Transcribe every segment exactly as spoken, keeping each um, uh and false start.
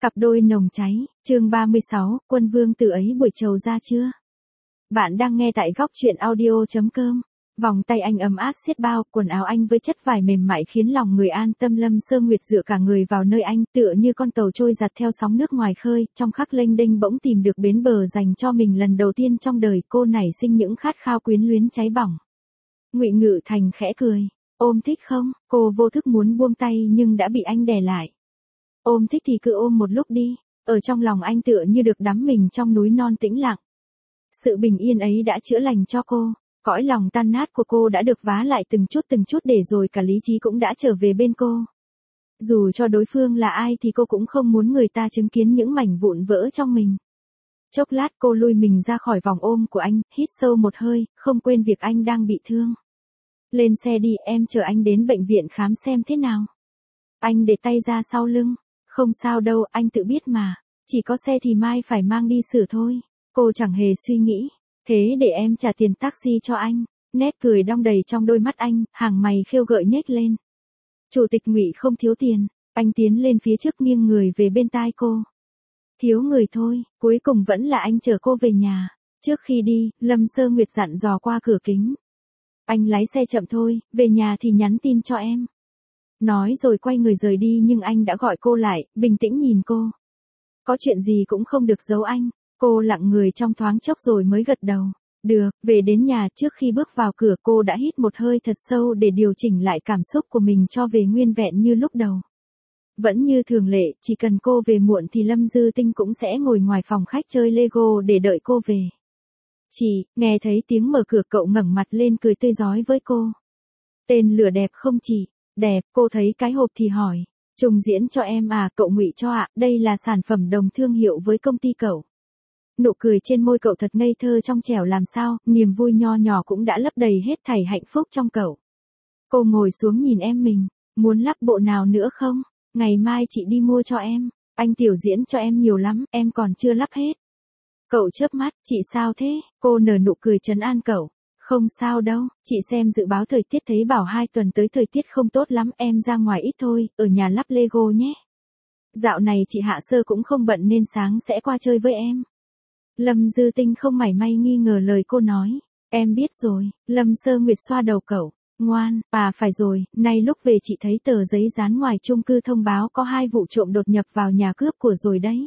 Cặp đôi nồng cháy, chương ba mươi sáu, quân vương từ ấy buổi trầu ra chưa? Bạn đang nghe tại góc truyện audio.com. Vòng tay anh ấm áp xiết bao, quần áo anh với chất vải mềm mại khiến lòng người an tâm. Lâm Sơ Nguyệt dựa cả người vào nơi anh, tựa như con tàu trôi giặt theo sóng nước ngoài khơi, trong khắc lênh đênh bỗng tìm được bến bờ dành cho mình lần đầu tiên trong đời. Cô nảy sinh những khát khao quyến luyến cháy bỏng. Ngụy Ngự Thành khẽ cười, ôm thích không? Cô vô thức muốn buông tay nhưng đã bị anh đè lại. Ôm thích thì cứ ôm một lúc đi. Ở trong lòng anh tựa như được đắm mình trong núi non tĩnh lặng. Sự bình yên ấy đã chữa lành cho cô. Cõi lòng tan nát của cô đã được vá lại từng chút từng chút để rồi cả lý trí cũng đã trở về bên cô. Dù cho đối phương là ai thì cô cũng không muốn người ta chứng kiến những mảnh vụn vỡ trong mình. Chốc lát cô lui mình ra khỏi vòng ôm của anh, hít sâu một hơi, không quên việc anh đang bị thương. Lên xe đi, em chờ anh đến bệnh viện khám xem thế nào. Anh để tay ra sau lưng. Không sao đâu, anh tự biết mà. Chỉ có xe thì mai phải mang đi sửa thôi. Cô chẳng hề suy nghĩ. Thế để em trả tiền taxi cho anh. Nét cười đong đầy trong đôi mắt anh, hàng mày khêu gợi nhếch lên. Chủ tịch Ngụy không thiếu tiền. Anh tiến lên phía trước nghiêng người về bên tai cô. Thiếu người thôi, cuối cùng vẫn là anh chở cô về nhà. Trước khi đi, Lâm Sơ Nguyệt dặn dò qua cửa kính. Anh lái xe chậm thôi, về nhà thì nhắn tin cho em. Nói rồi quay người rời đi nhưng anh đã gọi cô lại, bình tĩnh nhìn cô. Có chuyện gì cũng không được giấu anh. Cô lặng người trong thoáng chốc rồi mới gật đầu. Được, về đến nhà trước khi bước vào cửa cô đã hít một hơi thật sâu để điều chỉnh lại cảm xúc của mình cho về nguyên vẹn như lúc đầu. Vẫn như thường lệ, chỉ cần cô về muộn thì Lâm Dư Tinh cũng sẽ ngồi ngoài phòng khách chơi Lego để đợi cô về. Chị, nghe thấy tiếng mở cửa cậu ngẩng mặt lên cười tươi rói với cô. Tên lửa đẹp không chị? Đẹp, cô thấy cái hộp thì hỏi. Trùng diễn cho em à? Cậu Ngụy cho ạ, đây là sản phẩm đồng thương hiệu với công ty cậu. Nụ cười trên môi cậu thật ngây thơ trong trẻo làm sao, niềm vui nho nhỏ cũng đã lấp đầy hết thảy hạnh phúc trong cậu. Cô ngồi xuống nhìn em mình, muốn lắp bộ nào nữa không? Ngày mai chị đi mua cho em, anh tiểu diễn cho em nhiều lắm, em còn chưa lắp hết. Cậu chớp mắt, chị sao thế? Cô nở nụ cười trấn an cậu. Không sao đâu, chị xem dự báo thời tiết thấy bảo hai tuần tới thời tiết không tốt lắm, em ra ngoài ít thôi, ở nhà lắp Lego nhé. Dạo này chị Hạ Sơ cũng không bận nên sáng sẽ qua chơi với em. Lâm Dư Tinh không mảy may nghi ngờ lời cô nói. Em biết rồi, Lâm Sơ Nguyệt xoa đầu cậu. Ngoan, à phải rồi, nay lúc về chị thấy tờ giấy dán ngoài chung cư thông báo có hai vụ trộm đột nhập vào nhà cướp của rồi đấy.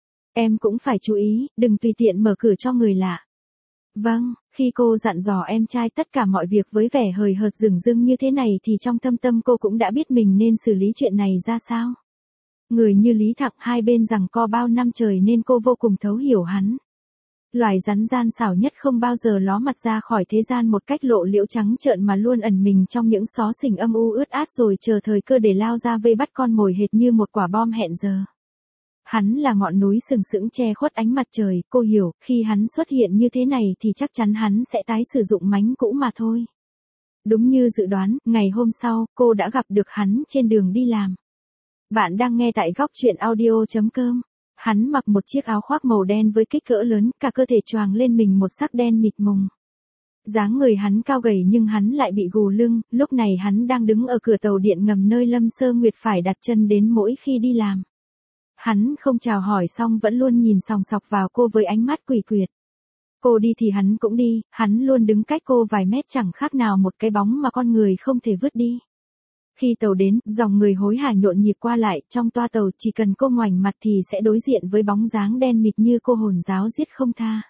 Em cũng phải chú ý, đừng tùy tiện mở cửa cho người lạ. Vâng, khi cô dặn dò em trai tất cả mọi việc với vẻ hời hợt dửng dưng như thế này thì trong thâm tâm cô cũng đã biết mình nên xử lý chuyện này ra sao. Người như Lý Thặng hai bên giằng co bao năm trời nên cô vô cùng thấu hiểu hắn. Loài rắn gian xảo nhất không bao giờ ló mặt ra khỏi thế gian một cách lộ liễu trắng trợn mà luôn ẩn mình trong những xó xỉnh âm u ướt át rồi chờ thời cơ để lao ra vây bắt con mồi hệt như một quả bom hẹn giờ. Hắn là ngọn núi sừng sững che khuất ánh mặt trời, cô hiểu, khi hắn xuất hiện như thế này thì chắc chắn hắn sẽ tái sử dụng mánh cũ mà thôi. Đúng như dự đoán, ngày hôm sau, cô đã gặp được hắn trên đường đi làm. Bạn đang nghe tại góc truyện audio.com. Hắn mặc một chiếc áo khoác màu đen với kích cỡ lớn, cả cơ thể choàng lên mình một sắc đen mịt mùng. Dáng người hắn cao gầy nhưng hắn lại bị gù lưng, lúc này hắn đang đứng ở cửa tàu điện ngầm nơi Lâm Sơ Nguyệt phải đặt chân đến mỗi khi đi làm. Hắn không chào hỏi xong vẫn luôn nhìn sòng sọc vào cô với ánh mắt quỷ quyệt. Cô đi thì hắn cũng đi, hắn luôn đứng cách cô vài mét chẳng khác nào một cái bóng mà con người không thể vứt đi. Khi tàu đến, dòng người hối hả nhộn nhịp qua lại, trong toa tàu chỉ cần cô ngoảnh mặt thì sẽ đối diện với bóng dáng đen mịt như cô hồn giáo giết không tha.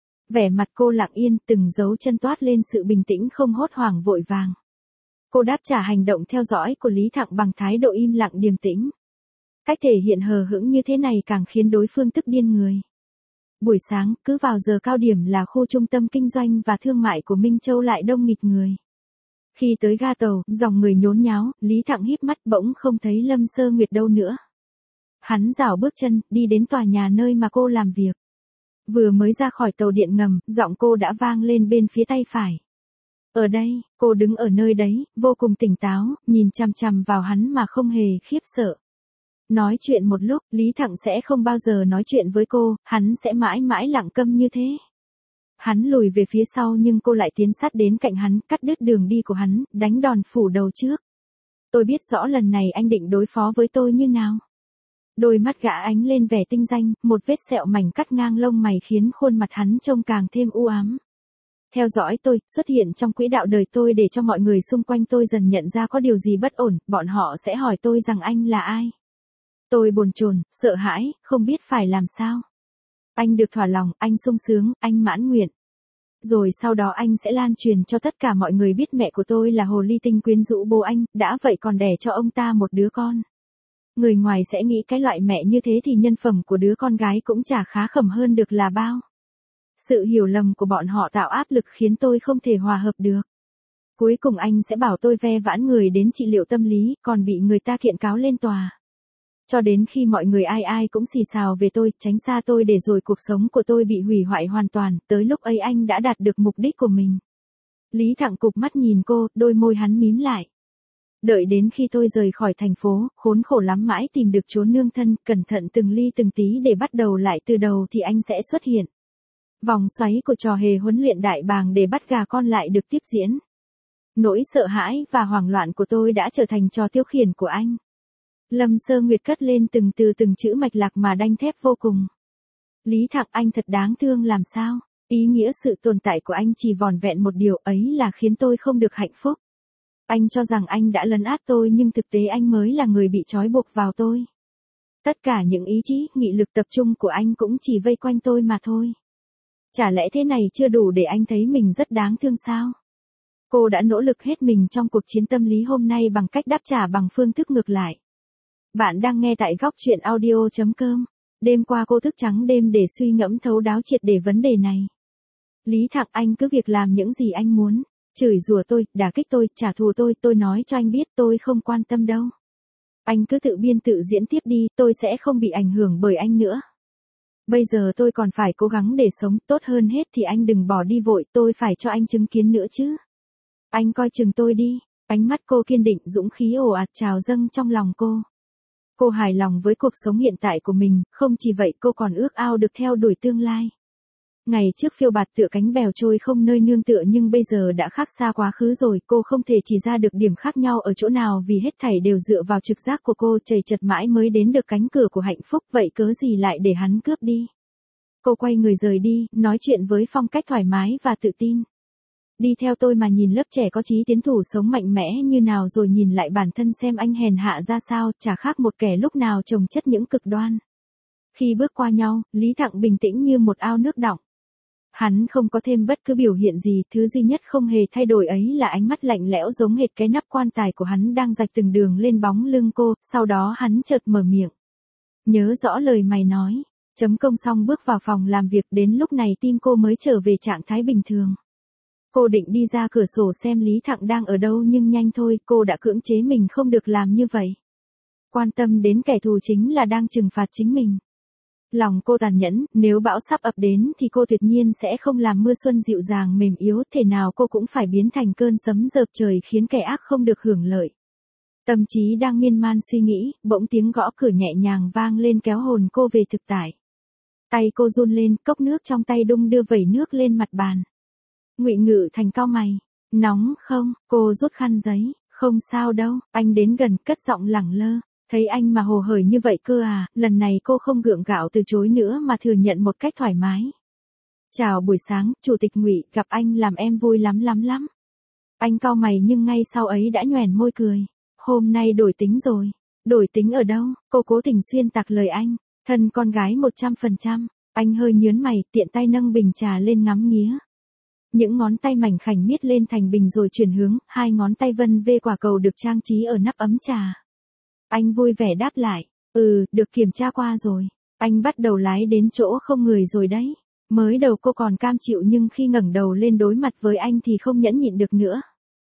Vẻ mặt cô lặng yên, từng dấu chân toát lên sự bình tĩnh không hốt hoảng vội vàng. Cô đáp trả hành động theo dõi của Lý Thặng bằng thái độ im lặng điềm tĩnh. Cách thể hiện hờ hững như thế này càng khiến đối phương tức điên người. Buổi sáng, cứ vào giờ cao điểm là khu trung tâm kinh doanh và thương mại của Minh Châu lại đông nghịt người. Khi tới ga tàu, dòng người nhốn nháo, Lý Thặng híp mắt bỗng không thấy Lâm Sơ Nguyệt đâu nữa. Hắn rảo bước chân, đi đến tòa nhà nơi mà cô làm việc. Vừa mới ra khỏi tàu điện ngầm, giọng cô đã vang lên bên phía tay phải. Ở đây, cô đứng ở nơi đấy, vô cùng tỉnh táo, nhìn chằm chằm vào hắn mà không hề khiếp sợ. Nói chuyện một lúc, Lý Thặng sẽ không bao giờ nói chuyện với cô, hắn sẽ mãi mãi lặng câm như thế. Hắn lùi về phía sau nhưng cô lại tiến sát đến cạnh hắn, cắt đứt đường đi của hắn, đánh đòn phủ đầu trước. Tôi biết rõ lần này anh định đối phó với tôi như nào. Đôi mắt gã ánh lên vẻ tinh danh, một vết sẹo mảnh cắt ngang lông mày khiến khuôn mặt hắn trông càng thêm u ám. Theo dõi tôi, xuất hiện trong quỹ đạo đời tôi để cho mọi người xung quanh tôi dần nhận ra có điều gì bất ổn, bọn họ sẽ hỏi tôi rằng anh là ai. Tôi bồn chồn, sợ hãi, không biết phải làm sao. Anh được thỏa lòng, anh sung sướng, anh mãn nguyện. Rồi sau đó anh sẽ lan truyền cho tất cả mọi người biết mẹ của tôi là hồ ly tinh quyến rũ bố anh, đã vậy còn đẻ cho ông ta một đứa con. Người ngoài sẽ nghĩ cái loại mẹ như thế thì nhân phẩm của đứa con gái cũng chả khá khẩm hơn được là bao. Sự hiểu lầm của bọn họ tạo áp lực khiến tôi không thể hòa hợp được. Cuối cùng anh sẽ bảo tôi ve vãn người đến trị liệu tâm lý, còn bị người ta kiện cáo lên tòa. Cho đến khi mọi người ai ai cũng xì xào về tôi, tránh xa tôi để rồi cuộc sống của tôi bị hủy hoại hoàn toàn, tới lúc ấy anh đã đạt được mục đích của mình. Lý Thặng cụp mắt nhìn cô, đôi môi hắn mím lại. Đợi đến khi tôi rời khỏi thành phố, khốn khổ lắm mãi tìm được chốn nương thân, cẩn thận từng ly từng tí để bắt đầu lại từ đầu thì anh sẽ xuất hiện. Vòng xoáy của trò hề huấn luyện đại bàng để bắt gà con lại được tiếp diễn. Nỗi sợ hãi và hoảng loạn của tôi đã trở thành trò tiêu khiển của anh. Lâm Sơ Nguyệt cất lên từng từ từng chữ mạch lạc mà đanh thép vô cùng. Lý Thặng, anh thật đáng thương làm sao? Ý nghĩa sự tồn tại của anh chỉ vỏn vẹn một điều ấy là khiến tôi không được hạnh phúc. Anh cho rằng anh đã lấn át tôi nhưng thực tế anh mới là người bị trói buộc vào tôi. Tất cả những ý chí, nghị lực tập trung của anh cũng chỉ vây quanh tôi mà thôi. Chả lẽ thế này chưa đủ để anh thấy mình rất đáng thương sao? Cô đã nỗ lực hết mình trong cuộc chiến tâm lý hôm nay bằng cách đáp trả bằng phương thức ngược lại. Bạn đang nghe tại góc truyện audio chấm com. Đêm qua cô thức trắng đêm để suy ngẫm thấu đáo triệt để vấn đề này. Lý Thặng, anh cứ việc làm những gì anh muốn. Chửi rủa tôi, đả kích tôi, trả thù tôi, tôi nói cho anh biết tôi không quan tâm đâu. Anh cứ tự biên tự diễn tiếp đi, tôi sẽ không bị ảnh hưởng bởi anh nữa. Bây giờ tôi còn phải cố gắng để sống, tốt hơn hết thì anh đừng bỏ đi vội, tôi phải cho anh chứng kiến nữa chứ. Anh coi chừng tôi đi. Ánh mắt cô kiên định, dũng khí ồ ạt trào dâng trong lòng cô. Cô hài lòng với cuộc sống hiện tại của mình, không chỉ vậy cô còn ước ao được theo đuổi tương lai. Ngày trước phiêu bạt tựa cánh bèo trôi không nơi nương tựa nhưng bây giờ đã khác xa quá khứ rồi, cô không thể chỉ ra được điểm khác nhau ở chỗ nào vì hết thảy đều dựa vào trực giác của cô, chầy chật mãi mới đến được cánh cửa của hạnh phúc, vậy cớ gì lại để hắn cướp đi. Cô quay người rời đi, nói chuyện với phong cách thoải mái và tự tin. Đi theo tôi mà nhìn lớp trẻ có chí tiến thủ sống mạnh mẽ như nào rồi nhìn lại bản thân xem anh hèn hạ ra sao, chả khác một kẻ lúc nào chồng chất những cực đoan. Khi bước qua nhau, Lý Thặng bình tĩnh như một ao nước đọng. Hắn không có thêm bất cứ biểu hiện gì, thứ duy nhất không hề thay đổi ấy là ánh mắt lạnh lẽo giống hệt cái nắp quan tài của hắn đang rạch từng đường lên bóng lưng cô, sau đó hắn chợt mở miệng. Nhớ rõ lời mày nói. Chấm công xong bước vào phòng làm việc, đến lúc này tim cô mới trở về trạng thái bình thường. Cô định đi ra cửa sổ xem Lý Thặng đang ở đâu nhưng nhanh thôi, cô đã cưỡng chế mình không được làm như vậy. Quan tâm đến kẻ thù chính là đang trừng phạt chính mình. Lòng cô tàn nhẫn, nếu bão sắp ập đến thì cô tuyệt nhiên sẽ không làm mưa xuân dịu dàng mềm yếu, thể nào cô cũng phải biến thành cơn sấm dợp trời khiến kẻ ác không được hưởng lợi. Tâm trí đang miên man suy nghĩ, bỗng tiếng gõ cửa nhẹ nhàng vang lên kéo hồn cô về thực tại. Tay cô run lên, cốc nước trong tay đung đưa vẩy nước lên mặt bàn. Ngụy Ngự Thành cau mày. Nóng không? Cô rút khăn giấy. Không sao đâu. Anh đến gần, cất giọng lẳng lơ. Thấy anh mà hồ hởi như vậy cơ à? Lần này cô không gượng gạo từ chối nữa mà thừa nhận một cách thoải mái. Chào buổi sáng, Chủ tịch Ngụy, gặp anh làm em vui lắm lắm lắm. Anh cau mày nhưng ngay sau ấy đã nhoẻn môi cười. Hôm nay đổi tính rồi. Đổi tính ở đâu? Cô cố tình xuyên tạc lời anh. Thân con gái một trăm phần trăm. Anh hơi nhớn mày, tiện tay nâng bình trà lên ngắm nghía. Những ngón tay mảnh khảnh miết lên thành bình rồi chuyển hướng, hai ngón tay vân vê quả cầu được trang trí ở nắp ấm trà. Anh vui vẻ đáp lại, ừ, được kiểm tra qua rồi. Anh bắt đầu lái đến chỗ không người rồi đấy. Mới đầu cô còn cam chịu nhưng khi ngẩng đầu lên đối mặt với anh thì không nhẫn nhịn được nữa.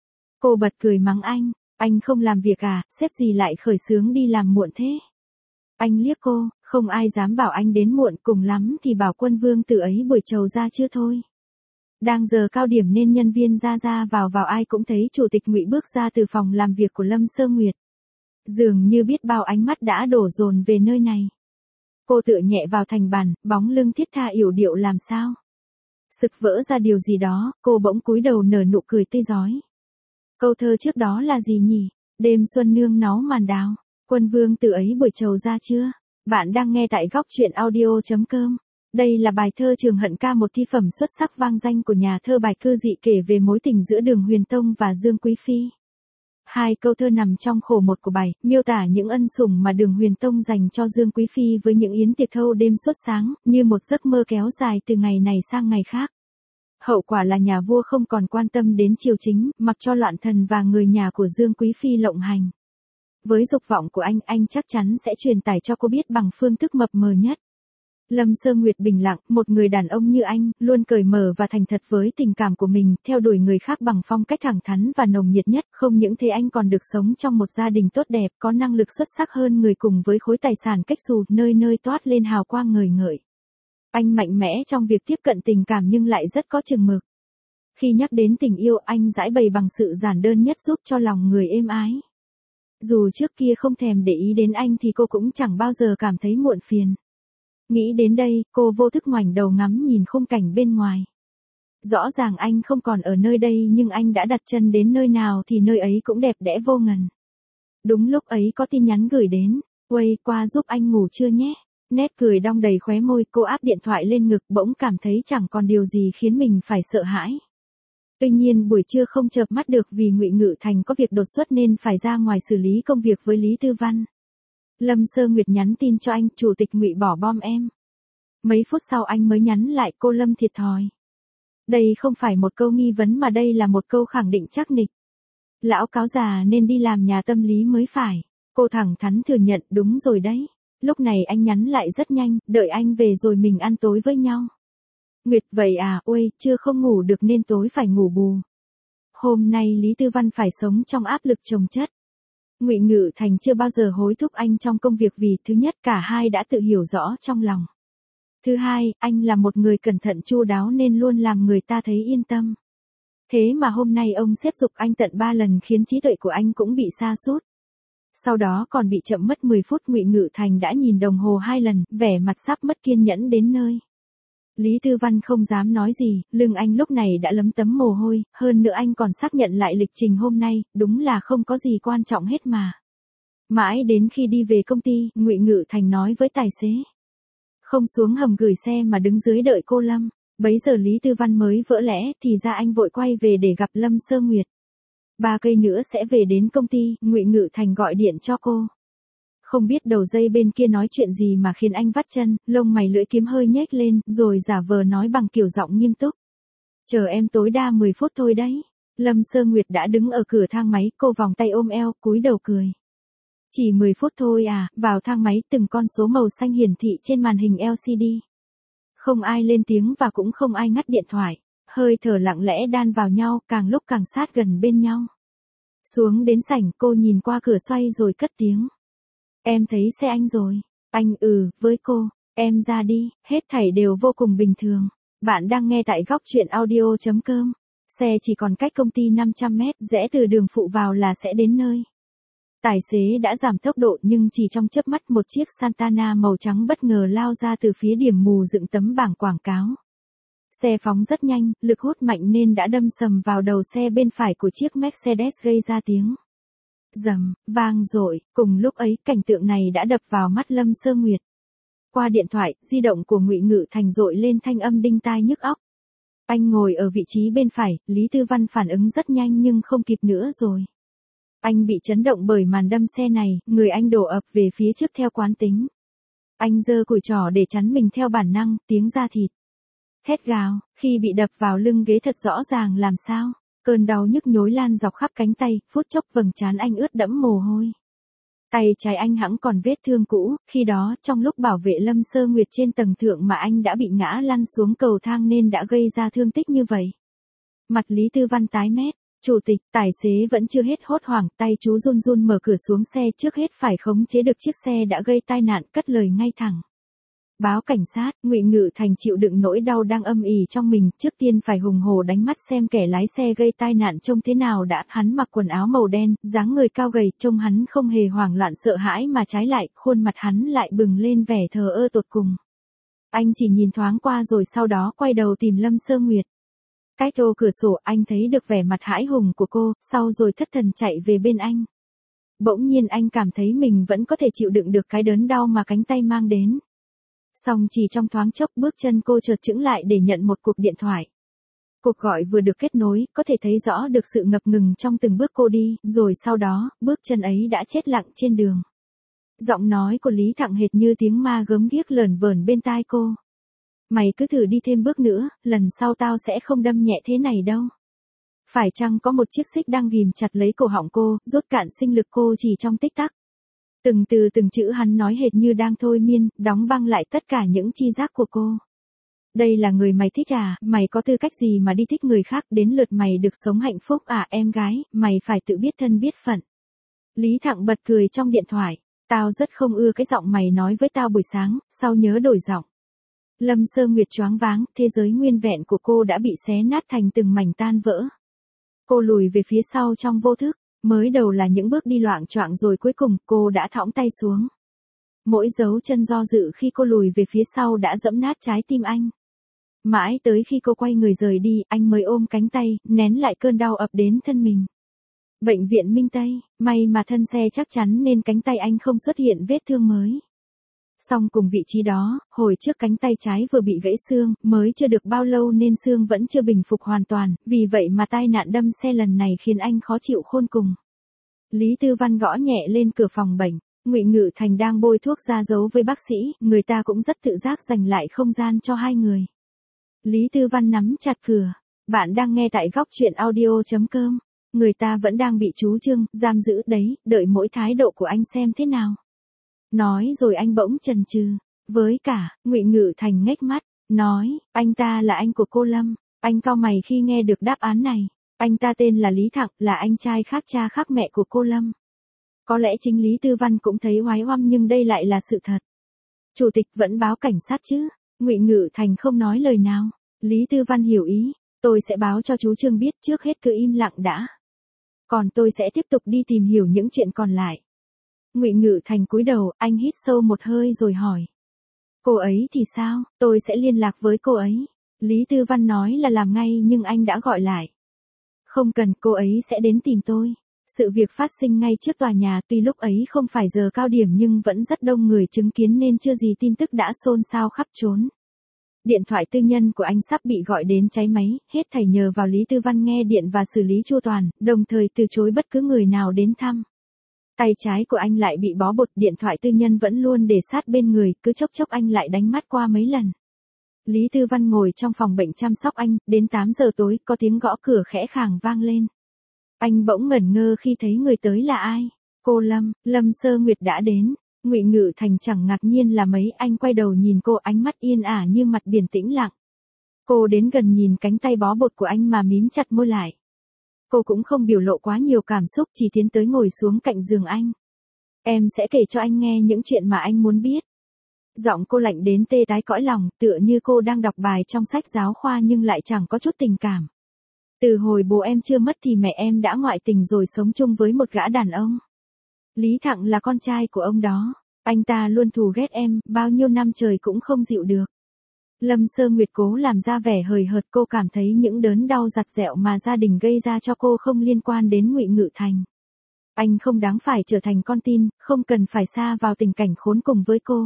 Cô bật cười mắng anh, anh không làm việc à, sếp gì lại khởi xướng đi làm muộn thế. Anh liếc cô, không ai dám bảo anh đến muộn, cùng lắm thì bảo Quân Vương Tử ấy buổi trầu ra chưa thôi. Đang giờ cao điểm nên nhân viên ra ra vào vào ai cũng thấy Chủ tịch Ngụy bước ra từ phòng làm việc của Lâm Sơ Nguyệt. Dường như biết bao ánh mắt đã đổ dồn về nơi này. Cô tựa nhẹ vào thành bàn, bóng lưng thiết tha yểu điệu làm sao. Sực vỡ ra điều gì đó, cô bỗng cúi đầu nở nụ cười tươi rói. Câu thơ trước đó là gì nhỉ? Đêm xuân nương náu màn đào, Quân Vương Tử ấy buổi trầu ra chưa? Bạn đang nghe tại góc truyện audio.com. Đây là bài thơ Trường Hận ca, một thi phẩm xuất sắc vang danh của nhà thơ Bạch Cư Dị, kể về mối tình giữa Đường Huyền Tông và Dương Quý Phi. Hai câu thơ nằm trong khổ một của bài, miêu tả những ân sủng mà Đường Huyền Tông dành cho Dương Quý Phi với những yến tiệc thâu đêm suốt sáng, như một giấc mơ kéo dài từ ngày này sang ngày khác. Hậu quả là nhà vua không còn quan tâm đến triều chính, mặc cho loạn thần và người nhà của Dương Quý Phi lộng hành. Với dục vọng của anh, anh chắc chắn sẽ truyền tải cho cô biết bằng phương thức mập mờ nhất. Lâm Sơ Nguyệt bình lặng, một người đàn ông như anh, luôn cởi mở và thành thật với tình cảm của mình, theo đuổi người khác bằng phong cách thẳng thắn và nồng nhiệt nhất. Không những thế, anh còn được sống trong một gia đình tốt đẹp, có năng lực xuất sắc hơn người, cùng với khối tài sản cách xù, nơi nơi toát lên hào quang ngời ngợi. Anh mạnh mẽ trong việc tiếp cận tình cảm nhưng lại rất có chừng mực. Khi nhắc đến tình yêu, anh giãi bày bằng sự giản đơn nhất, giúp cho lòng người êm ái. Dù trước kia không thèm để ý đến anh thì cô cũng chẳng bao giờ cảm thấy muộn phiền. Nghĩ đến đây, cô vô thức ngoảnh đầu ngắm nhìn khung cảnh bên ngoài. Rõ ràng anh không còn ở nơi đây, nhưng anh đã đặt chân đến nơi nào thì nơi ấy cũng đẹp đẽ vô ngần. Đúng lúc ấy có tin nhắn gửi đến. Uầy, qua giúp anh ngủ chưa nhé. Nét cười đong đầy khóe môi, cô áp điện thoại lên ngực, bỗng cảm thấy chẳng còn điều gì khiến mình phải sợ hãi. Tuy nhiên buổi trưa không chợp mắt được vì Ngụy Ngự Thành có việc đột xuất nên phải ra ngoài xử lý công việc với Lý Tư Văn. Lâm Sơ Nguyệt nhắn tin cho anh, chủ tịch Ngụy bỏ bom em. Mấy phút sau anh mới nhắn lại, cô Lâm thiệt thòi. Đây không phải một câu nghi vấn mà đây là một câu khẳng định chắc nịch. Lão cáo già nên đi làm nhà tâm lý mới phải. Cô thẳng thắn thừa nhận, đúng rồi đấy. Lúc này anh nhắn lại rất nhanh, đợi anh về rồi mình ăn tối với nhau. Nguyệt, vậy à, ôi, chưa không ngủ được nên tối phải ngủ bù. Hôm nay Lý Tư Văn phải sống trong áp lực chồng chất. Ngụy Ngự Thành chưa bao giờ hối thúc anh trong công việc vì thứ nhất, cả hai đã tự hiểu rõ trong lòng. Thứ hai, anh là một người cẩn thận chu đáo nên luôn làm người ta thấy yên tâm. Thế mà hôm nay ông sếp giục anh tận ba lần khiến trí tuệ của anh cũng bị sa sút. Sau đó còn bị chậm mất mười phút. Ngụy Ngự Thành đã nhìn đồng hồ hai lần, vẻ mặt sắp mất kiên nhẫn đến nơi. Lý Tư Văn không dám nói gì, lưng anh lúc này đã lấm tấm mồ hôi, hơn nữa anh còn xác nhận lại lịch trình hôm nay, đúng là không có gì quan trọng hết mà. Mãi đến khi đi về công ty, Ngụy Ngự Thành nói với tài xế. Không xuống hầm gửi xe mà đứng dưới đợi cô Lâm. Bấy giờ Lý Tư Văn mới vỡ lẽ, thì ra anh vội quay về để gặp Lâm Sơ Nguyệt. Ba cây nữa sẽ về đến công ty, Ngụy Ngự Thành gọi điện cho cô. Không biết đầu dây bên kia nói chuyện gì mà khiến anh vắt chân, lông mày lưỡi kiếm hơi nhếch lên, rồi giả vờ nói bằng kiểu giọng nghiêm túc. Chờ em tối đa mười phút thôi đấy. Lâm Sơ Nguyệt đã đứng ở cửa thang máy, cô vòng tay ôm eo, cúi đầu cười. Chỉ mười phút thôi à? Vào thang máy, từng con số màu xanh hiển thị trên màn hình L C D. Không ai lên tiếng và cũng không ai ngắt điện thoại. Hơi thở lặng lẽ đan vào nhau, càng lúc càng sát gần bên nhau. Xuống đến sảnh, cô nhìn qua cửa xoay rồi cất tiếng. Em thấy xe anh rồi. Anh ừ, với cô. Em ra đi, hết thảy đều vô cùng bình thường. Bạn đang nghe tại góc truyện audio.com. Xe chỉ còn cách công ty năm trăm mét, rẽ từ đường phụ vào là sẽ đến nơi. Tài xế đã giảm tốc độ nhưng chỉ trong chớp mắt một chiếc Santana màu trắng bất ngờ lao ra từ phía điểm mù dựng tấm bảng quảng cáo. Xe phóng rất nhanh, lực hút mạnh nên đã đâm sầm vào đầu xe bên phải của chiếc Mercedes gây ra tiếng rầm, vang dội. Cùng lúc ấy, cảnh tượng này đã đập vào mắt Lâm Sơ Nguyệt. Qua điện thoại, di động của Ngụy Ngự Thành dội lên thanh âm đinh tai nhức óc. Anh ngồi ở vị trí bên phải, Lý Tư Văn phản ứng rất nhanh nhưng không kịp nữa rồi. Anh bị chấn động bởi màn đâm xe này, người anh đổ ập về phía trước theo quán tính. Anh giơ cùi trỏ để chắn mình theo bản năng, tiếng da thịt thét gào, khi bị đập vào lưng ghế thật rõ ràng làm sao. Cơn đau nhức nhối lan dọc khắp cánh tay, phút chốc vầng trán anh ướt đẫm mồ hôi. Tay trái anh hẵng còn vết thương cũ, khi đó trong lúc bảo vệ Lâm Sơ Nguyệt trên tầng thượng mà anh đã bị ngã lăn xuống cầu thang nên đã gây ra thương tích như vậy. Mặt Lý Tư Văn tái mét. Chủ tịch, tài xế vẫn chưa hết hốt hoảng, tay chú run run mở cửa xuống xe, trước hết phải khống chế được chiếc xe đã gây tai nạn, cất lời ngay thẳng. Báo cảnh sát. Ngụy Ngự Thành chịu đựng nỗi đau đang âm ỉ trong mình, trước tiên phải hùng hổ đánh mắt xem kẻ lái xe gây tai nạn trông thế nào đã. Hắn mặc quần áo màu đen, dáng người cao gầy, trông hắn không hề hoảng loạn sợ hãi mà trái lại, khuôn mặt hắn lại bừng lên vẻ thờ ơ tột cùng. Anh chỉ nhìn thoáng qua rồi sau đó quay đầu tìm Lâm Sơ Nguyệt. Cách ô cửa sổ anh thấy được vẻ mặt hãi hùng của cô, sau rồi thất thần chạy về bên anh. bỗng nhiên anh cảm thấy mình vẫn có thể chịu đựng được cái đớn đau mà cánh tay mang đến. Song chỉ trong thoáng chốc bước chân cô chợt chững lại để nhận một cuộc điện thoại. Cuộc gọi vừa được kết nối, có thể thấy rõ được sự ngập ngừng trong từng bước cô đi, rồi sau đó, bước chân ấy đã chết lặng trên đường. Giọng nói của Lý Thặng hệt như tiếng ma gớm ghiếc lởn vởn bên tai cô. Mày cứ thử đi thêm bước nữa, lần sau tao sẽ không đâm nhẹ thế này đâu. Phải chăng có một chiếc xích đang ghìm chặt lấy cổ họng cô, rút cạn sinh lực cô chỉ trong tích tắc. Từng từ từng chữ hắn nói hệt như đang thôi miên, đóng băng lại tất cả những chi giác của cô. Đây là người mày thích à, mày có tư cách gì mà đi thích người khác, đến lượt mày được sống hạnh phúc à em gái, mày phải tự biết thân biết phận. Lý Thặng bật cười trong điện thoại, tao rất không ưa cái giọng mày nói với tao buổi sáng, sau nhớ đổi giọng. Lâm Sơ Nguyệt choáng váng, thế giới nguyên vẹn của cô đã bị xé nát thành từng mảnh tan vỡ. Cô lùi về phía sau trong vô thức, mới đầu là những bước đi loạng choạng rồi cuối cùng cô đã thõng tay xuống. Mỗi dấu chân do dự khi cô lùi về phía sau đã dẫm nát trái tim anh. Mãi tới khi cô quay người rời đi, anh mới ôm cánh tay, nén lại cơn đau ập đến thân mình. Bệnh viện Minh Tây, may mà thân xe chắc chắn nên cánh tay anh không xuất hiện vết thương mới. Song cùng vị trí đó, hồi trước cánh tay trái vừa bị gãy xương, mới chưa được bao lâu nên xương vẫn chưa bình phục hoàn toàn, vì vậy mà tai nạn đâm xe lần này khiến anh khó chịu khôn cùng. Lý Tư Văn gõ nhẹ lên cửa phòng bệnh, Ngụy Ngự Thành đang bôi thuốc ra dấu với bác sĩ, người ta cũng rất tự giác dành lại không gian cho hai người. Lý Tư Văn nắm chặt cửa, bạn đang nghe tại góc truyện audio chấm com, người ta vẫn đang bị chú Trương giam giữ đấy, đợi mỗi thái độ của anh xem thế nào. Nói rồi anh bỗng chần chừ, với cả, Ngụy Ngự Thành nhếch mắt, nói, anh ta là anh của cô Lâm. Anh cau mày khi nghe được đáp án này, anh ta tên là Lý Thặng, là anh trai khác cha khác mẹ của cô Lâm. Có lẽ chính Lý Tư Văn cũng thấy oái oăm nhưng đây lại là sự thật. Chủ tịch vẫn báo cảnh sát chứ? Ngụy Ngự Thành không nói lời nào. Lý Tư Văn hiểu ý, tôi sẽ báo cho chú Trương biết, trước hết cứ im lặng đã. Còn tôi sẽ tiếp tục đi tìm hiểu những chuyện còn lại. Ngụy Ngự Thành cúi đầu, anh hít sâu một hơi rồi hỏi. Cô ấy thì sao, tôi sẽ liên lạc với cô ấy. Lý Tư Văn nói là làm ngay nhưng anh đã gọi lại. Không cần, cô ấy sẽ đến tìm tôi. Sự việc phát sinh ngay trước tòa nhà, tuy lúc ấy không phải giờ cao điểm nhưng vẫn rất đông người chứng kiến nên chưa gì tin tức đã xôn xao khắp trốn. Điện thoại tư nhân của anh sắp bị gọi đến cháy máy, hết thảy nhờ vào Lý Tư Văn nghe điện và xử lý chu toàn, đồng thời từ chối bất cứ người nào đến thăm. Tay trái của anh lại bị bó bột, điện thoại tư nhân vẫn luôn để sát bên người, cứ chốc chốc anh lại đánh mắt qua mấy lần. Lý Tư Văn ngồi trong phòng bệnh chăm sóc anh, đến tám giờ tối, có tiếng gõ cửa khẽ khàng vang lên. Anh bỗng ngẩn ngơ khi thấy người tới là ai. Cô Lâm, Lâm Sơ Nguyệt đã đến. Ngụy Ngự Thành chẳng ngạc nhiên là mấy, anh quay đầu nhìn cô, ánh mắt yên ả như mặt biển tĩnh lặng. Cô đến gần nhìn cánh tay bó bột của anh mà mím chặt môi lại. Cô cũng không biểu lộ quá nhiều cảm xúc, chỉ tiến tới ngồi xuống cạnh giường anh. Em sẽ kể cho anh nghe những chuyện mà anh muốn biết. Giọng cô lạnh đến tê tái cõi lòng, tựa như cô đang đọc bài trong sách giáo khoa nhưng lại chẳng có chút tình cảm. Từ hồi bố em chưa mất thì mẹ em đã ngoại tình rồi sống chung với một gã đàn ông. Lý Thặng là con trai của ông đó. Anh ta luôn thù ghét em, bao nhiêu năm trời cũng không dịu được. Lâm Sơ Nguyệt cố làm ra vẻ hời hợt, cô cảm thấy những đớn đau giặt dẹo mà gia đình gây ra cho cô không liên quan đến Ngụy Ngự Thành. Anh không đáng phải trở thành con tin, không cần phải sa vào tình cảnh khốn cùng với cô.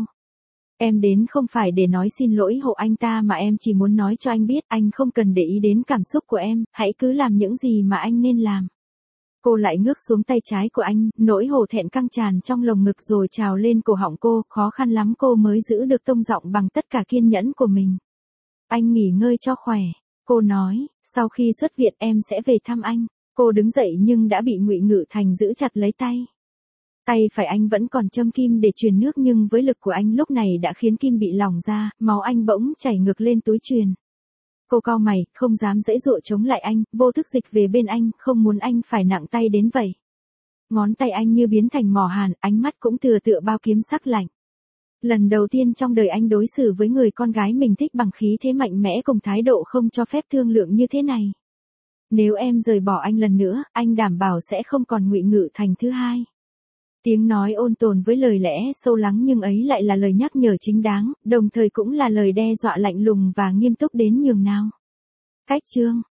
Em đến không phải để nói xin lỗi hộ anh ta mà em chỉ muốn nói cho anh biết anh không cần để ý đến cảm xúc của em, hãy cứ làm những gì mà anh nên làm. Cô lại ngước xuống tay trái của anh, nỗi hổ thẹn căng tràn trong lồng ngực rồi trào lên cổ họng cô, khó khăn lắm cô mới giữ được tông giọng bằng tất cả kiên nhẫn của mình. Anh nghỉ ngơi cho khỏe, cô nói, sau khi xuất viện em sẽ về thăm anh. Cô đứng dậy nhưng đã bị Ngụy Ngự Thành giữ chặt lấy tay. Tay phải anh vẫn còn châm kim để truyền nước nhưng với lực của anh lúc này đã khiến kim bị lỏng ra, máu anh bỗng chảy ngược lên túi truyền. Cô cau mày, không dám giãy giụa chống lại anh, vô thức dịch về bên anh, không muốn anh phải nặng tay đến vậy. Ngón tay anh như biến thành mỏ hàn, ánh mắt cũng tựa tựa bao kiếm sắc lạnh. Lần đầu tiên trong đời anh đối xử với người con gái mình thích bằng khí thế mạnh mẽ cùng thái độ không cho phép thương lượng như thế này. Nếu em rời bỏ anh lần nữa, anh đảm bảo sẽ không còn Ngụy Ngự Thành thứ hai. Tiếng nói ôn tồn với lời lẽ sâu lắng nhưng ấy lại là lời nhắc nhở chính đáng, đồng thời cũng là lời đe dọa lạnh lùng và nghiêm túc đến nhường nào. Cách Trương,